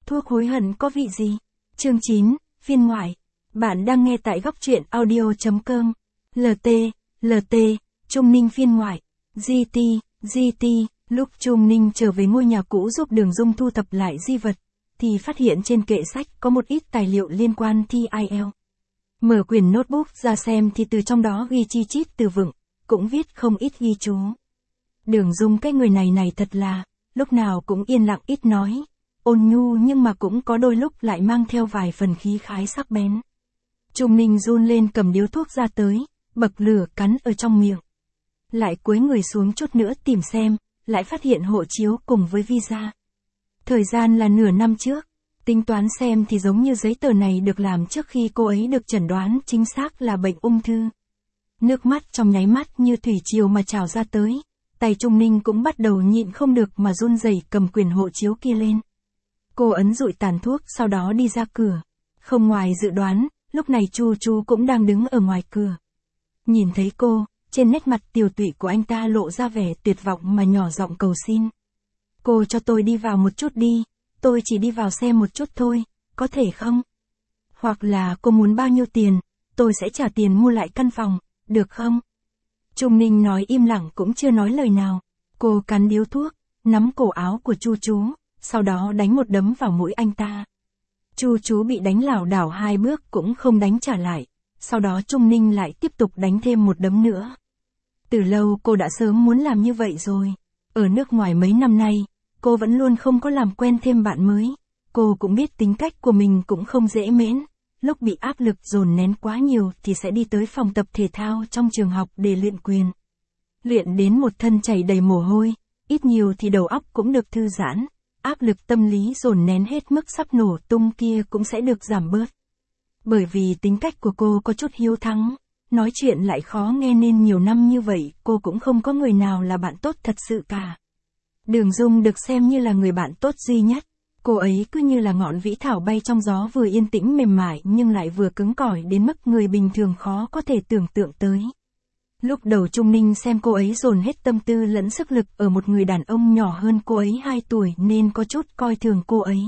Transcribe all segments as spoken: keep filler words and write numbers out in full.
thuốc hối hận có vị gì? Chương chín, phiên ngoại. Bạn đang nghe tại góc truyện audio.com. lờ tê, lờ tê, Trung Ninh phiên ngoại. giê tê, giê tê, lúc Trung Ninh trở về ngôi nhà cũ giúp Đường Dung thu thập lại di vật, thì phát hiện trên kệ sách có một ít tài liệu liên quan thi ai eo. Mở quyển notebook ra xem thì từ trong đó ghi chi chít từ vựng, cũng viết không ít ghi chú. Đường Dung cái người này này thật là, lúc nào cũng yên lặng ít nói, ôn nhu nhưng mà cũng có đôi lúc lại mang theo vài phần khí khái sắc bén. Trung Ninh run lên cầm điếu thuốc ra tới, bậc lửa cắn ở trong miệng. Lại cúi người xuống chút nữa tìm xem, lại phát hiện hộ chiếu cùng với visa. Thời gian là nửa năm trước, tính toán xem thì giống như giấy tờ này được làm trước khi cô ấy được chẩn đoán chính xác là bệnh ung thư. Nước mắt trong nháy mắt như thủy triều mà trào ra tới, tay Trung Ninh cũng bắt đầu nhịn không được mà run rẩy cầm quyển hộ chiếu kia lên. Cô ấn dụi tàn thuốc sau đó đi ra cửa. Không ngoài dự đoán, lúc này Chu Chu cũng đang đứng ở ngoài cửa. Nhìn thấy cô, trên nét mặt tiều tụy của anh ta lộ ra vẻ tuyệt vọng mà nhỏ giọng cầu xin. Cô cho tôi đi vào một chút đi, tôi chỉ đi vào xem một chút thôi, có thể không? Hoặc là cô muốn bao nhiêu tiền, tôi sẽ trả tiền mua lại căn phòng, được không? Trung Ninh nói im lặng cũng chưa nói lời nào. Cô cắn điếu thuốc, nắm cổ áo của Chu Chu, sau đó đánh một đấm vào mũi anh ta. Chu Chu bị đánh lảo đảo hai bước cũng không đánh trả lại, sau đó Trung Ninh lại tiếp tục đánh thêm một đấm nữa. Từ lâu cô đã sớm muốn làm như vậy rồi. Ở nước ngoài mấy năm nay, cô vẫn luôn không có làm quen thêm bạn mới. Cô cũng biết tính cách của mình cũng không dễ mến. Lúc bị áp lực dồn nén quá nhiều thì sẽ đi tới phòng tập thể thao trong trường học để luyện quyền. Luyện đến một thân chảy đầy mồ hôi, ít nhiều thì đầu óc cũng được thư giãn. Áp lực tâm lý dồn nén hết mức sắp nổ tung kia cũng sẽ được giảm bớt. Bởi vì tính cách của cô có chút hiếu thắng, nói chuyện lại khó nghe nên nhiều năm như vậy cô cũng không có người nào là bạn tốt thật sự cả. Đường Dung được xem như là người bạn tốt duy nhất. Cô ấy cứ như là ngọn vĩ thảo bay trong gió vừa yên tĩnh mềm mại nhưng lại vừa cứng cỏi đến mức người bình thường khó có thể tưởng tượng tới. Lúc đầu Trung Ninh xem cô ấy dồn hết tâm tư lẫn sức lực ở một người đàn ông nhỏ hơn cô ấy hai tuổi nên có chút coi thường cô ấy.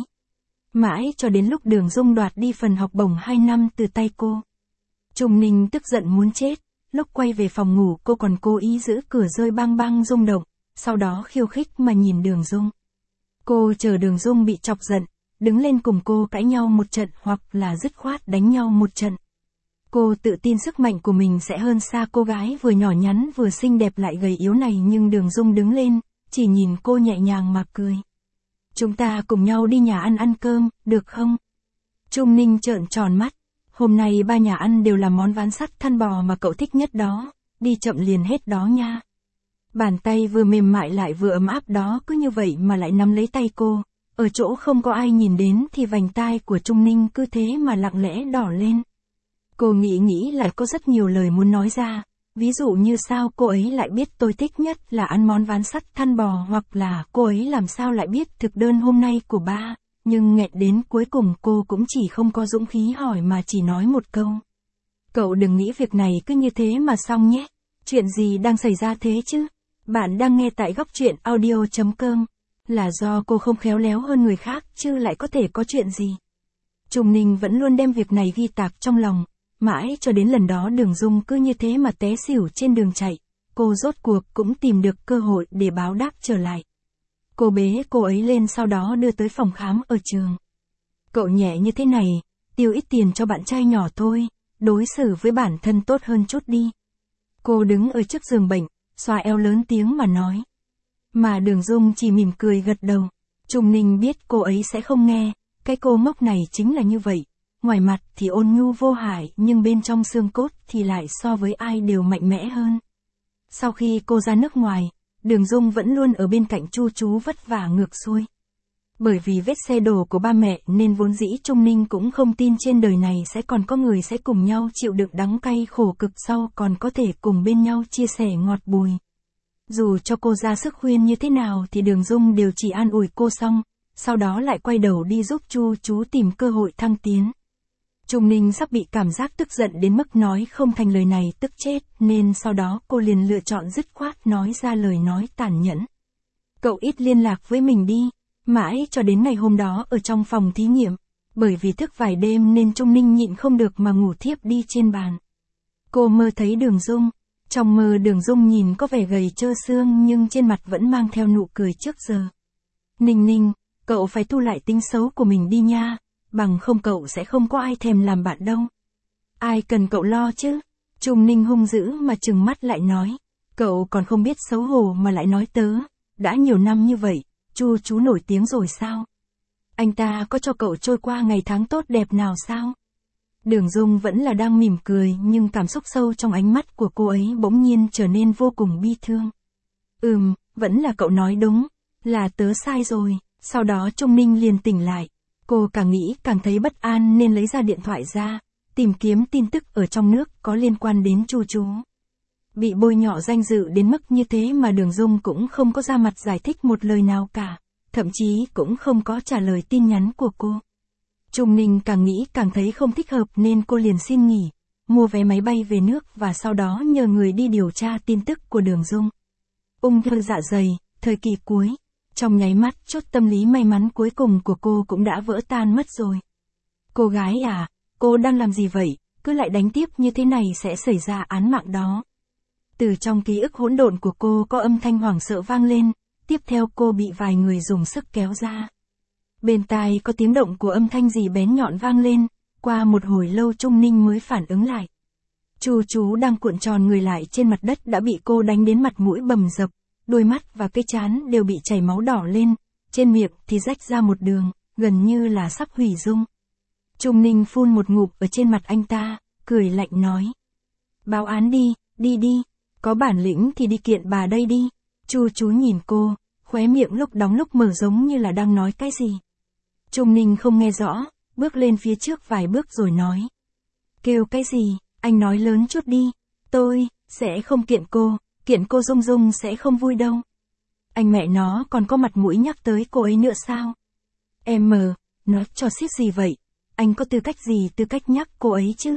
Mãi cho đến lúc Đường Dung đoạt đi phần học bổng hai năm từ tay cô. Trung Ninh tức giận muốn chết, lúc quay về phòng ngủ cô còn cố ý giữ cửa rơi bang bang rung động, sau đó khiêu khích mà nhìn Đường Dung. Cô chờ Đường Dung bị chọc giận, đứng lên cùng cô cãi nhau một trận hoặc là dứt khoát đánh nhau một trận. Cô tự tin sức mạnh của mình sẽ hơn xa cô gái vừa nhỏ nhắn vừa xinh đẹp lại gầy yếu này nhưng Đường Dung đứng lên, chỉ nhìn cô nhẹ nhàng mà cười. Chúng ta cùng nhau đi nhà ăn ăn cơm, được không? Trung Ninh trợn tròn mắt. Hôm nay ba nhà ăn đều là món ván sắt thăn bò mà cậu thích nhất đó, đi chậm liền hết đó nha. Bàn tay vừa mềm mại lại vừa ấm áp đó cứ như vậy mà lại nắm lấy tay cô, ở chỗ không có ai nhìn đến thì vành tai của Trung Ninh cứ thế mà lặng lẽ đỏ lên. Cô nghĩ nghĩ lại có rất nhiều lời muốn nói ra, ví dụ như sao cô ấy lại biết tôi thích nhất là ăn món ván sắt thăn bò hoặc là cô ấy làm sao lại biết thực đơn hôm nay của ba, nhưng nghẹn đến cuối cùng cô cũng chỉ không có dũng khí hỏi mà chỉ nói một câu. Cậu đừng nghĩ việc này cứ như thế mà xong nhé, chuyện gì đang xảy ra thế chứ? Bạn đang nghe tại góc truyện audio.com, là do cô không khéo léo hơn người khác chứ lại có thể có chuyện gì. Trung Ninh vẫn luôn đem việc này ghi tạc trong lòng, mãi cho đến lần đó Đường Dung cứ như thế mà té xỉu trên đường chạy, cô rốt cuộc cũng tìm được cơ hội để báo đáp trở lại. Cô bế cô ấy lên sau đó đưa tới phòng khám ở trường. Cậu nhẹ như thế này, tiêu ít tiền cho bạn trai nhỏ thôi, đối xử với bản thân tốt hơn chút đi. Cô đứng ở trước giường bệnh, xoa eo lớn tiếng mà nói. Mà Đường Dung chỉ mỉm cười gật đầu. Trung Ninh biết cô ấy sẽ không nghe, cái cô ngốc này chính là như vậy. Ngoài mặt thì ôn nhu vô hại nhưng bên trong xương cốt thì lại so với ai đều mạnh mẽ hơn. Sau khi cô ra nước ngoài, Đường Dung vẫn luôn ở bên cạnh Chu Chu vất vả ngược xuôi. Bởi vì vết xe đổ của ba mẹ nên vốn dĩ Trung Ninh cũng không tin trên đời này sẽ còn có người sẽ cùng nhau chịu đựng đắng cay khổ cực sau còn có thể cùng bên nhau chia sẻ ngọt bùi. Dù cho cô ra sức khuyên như thế nào thì Đường Dung đều chỉ an ủi cô xong, sau đó lại quay đầu đi giúp Chu Chu tìm cơ hội thăng tiến. Trung Ninh sắp bị cảm giác tức giận đến mức nói không thành lời này tức chết nên sau đó cô liền lựa chọn dứt khoát nói ra lời nói tàn nhẫn. Cậu ít liên lạc với mình đi, Mãi cho đến ngày hôm đó ở trong phòng thí nghiệm, bởi vì thức vài đêm nên Trung Ninh nhịn không được mà ngủ thiếp đi trên bàn. Cô mơ thấy Đường Dung. Trong mơ Đường Dung nhìn có vẻ gầy trơ xương nhưng trên mặt vẫn mang theo nụ cười trước giờ. Ninh Ninh, cậu phải thu lại tính xấu của mình đi nha, bằng không cậu sẽ không có ai thèm làm bạn đâu. Ai cần cậu lo chứ? Trung Ninh hung dữ mà trừng mắt lại nói. Cậu còn không biết xấu hổ mà lại nói tớ, đã nhiều năm như vậy, Chu chú nổi tiếng rồi sao? Anh ta có cho cậu trôi qua ngày tháng tốt đẹp nào sao? Đường Dung vẫn là đang mỉm cười nhưng cảm xúc sâu trong ánh mắt của cô ấy bỗng nhiên trở nên vô cùng bi thương. Ừm, vẫn là cậu nói đúng, là tớ sai rồi. Sau đó Trung Ninh liền tỉnh lại. Cô càng nghĩ càng thấy bất an nên lấy ra điện thoại ra, tìm kiếm tin tức ở trong nước có liên quan đến Chu chú. Bị bôi nhọ danh dự đến mức như thế mà Đường Dung cũng không có ra mặt giải thích một lời nào cả, thậm chí cũng không có trả lời tin nhắn của cô. Trung Ninh càng nghĩ càng thấy không thích hợp nên cô liền xin nghỉ, mua vé máy bay về nước và sau đó nhờ người đi điều tra tin tức của Đường Dung. Ung thư dạ dày, thời kỳ cuối. Trong nháy mắt chốt tâm lý may mắn cuối cùng của cô cũng đã vỡ tan mất rồi. Cô gái à, cô đang làm gì vậy, cứ lại đánh tiếp như thế này sẽ xảy ra án mạng đó. Từ trong ký ức hỗn độn của cô có âm thanh hoảng sợ vang lên, tiếp theo cô bị vài người dùng sức kéo ra. Bên tai có tiếng động của âm thanh gì bén nhọn vang lên, qua một hồi lâu Trung Ninh mới phản ứng lại. Chu chú đang cuộn tròn người lại trên mặt đất đã bị cô đánh đến mặt mũi bầm dập, đôi mắt và cái trán đều bị chảy máu đỏ lên, trên miệng thì rách ra một đường, gần như là sắp hủy dung. Trung Ninh phun một ngụm ở trên mặt anh ta, cười lạnh nói. Báo án đi, đi đi, có bản lĩnh thì đi kiện bà đây đi. Chu chú nhìn cô, khóe miệng lúc đóng lúc mở giống như là đang nói cái gì. Trung Ninh không nghe rõ, bước lên phía trước vài bước rồi nói. Kêu cái gì, anh nói lớn chút đi, tôi, sẽ không kiện cô, kiện cô Dung Dung sẽ không vui đâu. Anh mẹ nó còn có mặt mũi nhắc tới cô ấy nữa sao? Em mờ, nó cho xiết gì vậy? Anh có tư cách gì tư cách nhắc cô ấy chứ?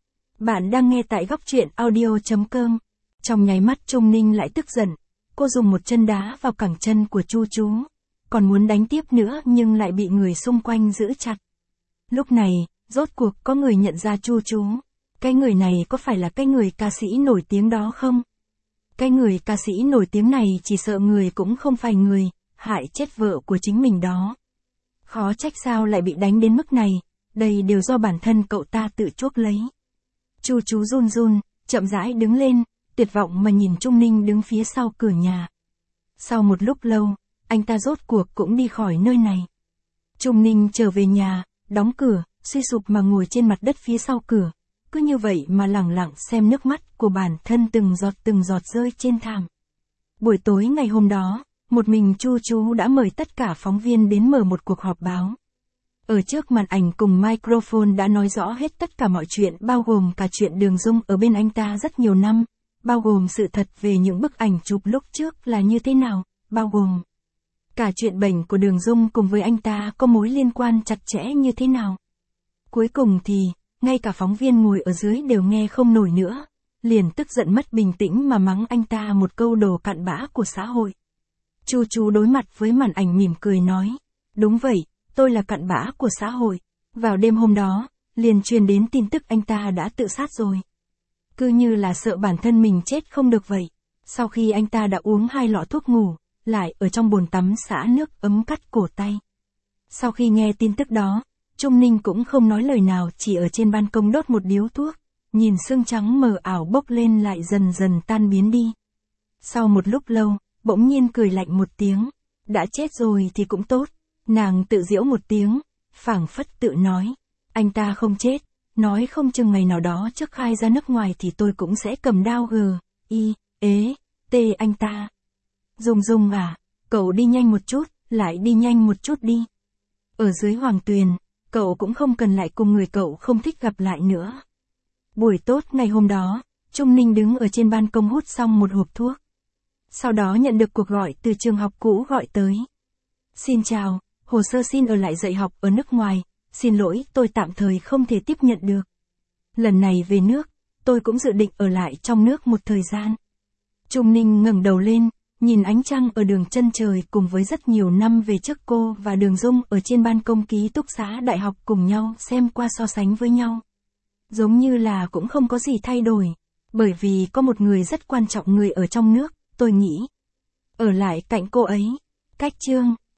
Bạn đang nghe tại góc truyện audio chấm com. Trong nháy mắt Trung Ninh lại tức giận, cô dùng một chân đá vào cẳng chân của Chu chú, còn muốn đánh tiếp nữa nhưng lại bị người xung quanh giữ chặt. Lúc này, rốt cuộc có người nhận ra Chu chú. Cái người này có phải là cái người ca sĩ nổi tiếng đó không? Cái người ca sĩ nổi tiếng này chỉ sợ người cũng không phải người, hại chết vợ của chính mình đó. Khó trách sao lại bị đánh đến mức này, đây đều do bản thân cậu ta tự chuốc lấy. Chu chú run run, chậm rãi đứng lên, tuyệt vọng mà nhìn Trung Ninh đứng phía sau cửa nhà. Sau một lúc lâu, anh ta rốt cuộc cũng đi khỏi nơi này. Trung Ninh trở về nhà, đóng cửa, suy sụp mà ngồi trên mặt đất phía sau cửa, cứ như vậy mà lẳng lặng xem nước mắt của bản thân từng giọt từng giọt rơi trên thảm. Buổi tối ngày hôm đó, một mình Chu chú đã mời tất cả phóng viên đến mở một cuộc họp báo. Ở trước màn ảnh cùng microphone đã nói rõ hết tất cả mọi chuyện, bao gồm cả chuyện Đường Dung ở bên anh ta rất nhiều năm, bao gồm sự thật về những bức ảnh chụp lúc trước là như thế nào, bao gồm cả chuyện bệnh của Đường Dung cùng với anh ta có mối liên quan chặt chẽ như thế nào. Cuối cùng thì, ngay cả phóng viên ngồi ở dưới đều nghe không nổi nữa, liền tức giận mất bình tĩnh mà mắng anh ta một câu đồ cặn bã của xã hội. Chu chú đối mặt với màn ảnh mỉm cười nói, đúng vậy, tôi là cặn bã của xã hội. Vào đêm hôm đó, liền truyền đến tin tức anh ta đã tự sát rồi. Cứ như là sợ bản thân mình chết không được vậy. Sau khi anh ta đã uống hai lọ thuốc ngủ, lại ở trong bồn tắm xả nước ấm cắt cổ tay. Sau khi nghe tin tức đó, Trung Ninh cũng không nói lời nào, chỉ ở trên ban công đốt một điếu thuốc, nhìn sương trắng mờ ảo bốc lên lại dần dần tan biến đi. Sau một lúc lâu, bỗng nhiên cười lạnh một tiếng, đã chết rồi thì cũng tốt, nàng tự giễu một tiếng, phảng phất tự nói, anh ta không chết, nói không chừng ngày nào đó trước khai ra nước ngoài thì tôi cũng sẽ cầm đao gờ, y, ế, tê anh ta. Dung Dung à, cậu đi nhanh một chút, lại đi nhanh một chút đi. Ở dưới Hoàng Tuyền, cậu cũng không cần lại cùng người cậu không thích gặp lại nữa. Buổi tốt ngày hôm đó, Trung Ninh đứng ở trên ban công hút xong một hộp thuốc. Sau đó nhận được cuộc gọi từ trường học cũ gọi tới. Xin chào, hồ sơ xin ở lại dạy học ở nước ngoài, xin lỗi tôi tạm thời không thể tiếp nhận được. Lần này về nước, tôi cũng dự định ở lại trong nước một thời gian. Trung Ninh ngẩng đầu lên, nhìn ánh trăng ở đường chân trời cùng với rất nhiều năm về trước cô và Đường Dung ở trên ban công ký túc xá đại học cùng nhau xem qua so sánh với nhau. Giống như là cũng không có gì thay đổi, bởi vì có một người rất quan trọng người ở trong nước, tôi nghĩ. Ở lại cạnh cô ấy. Cách chương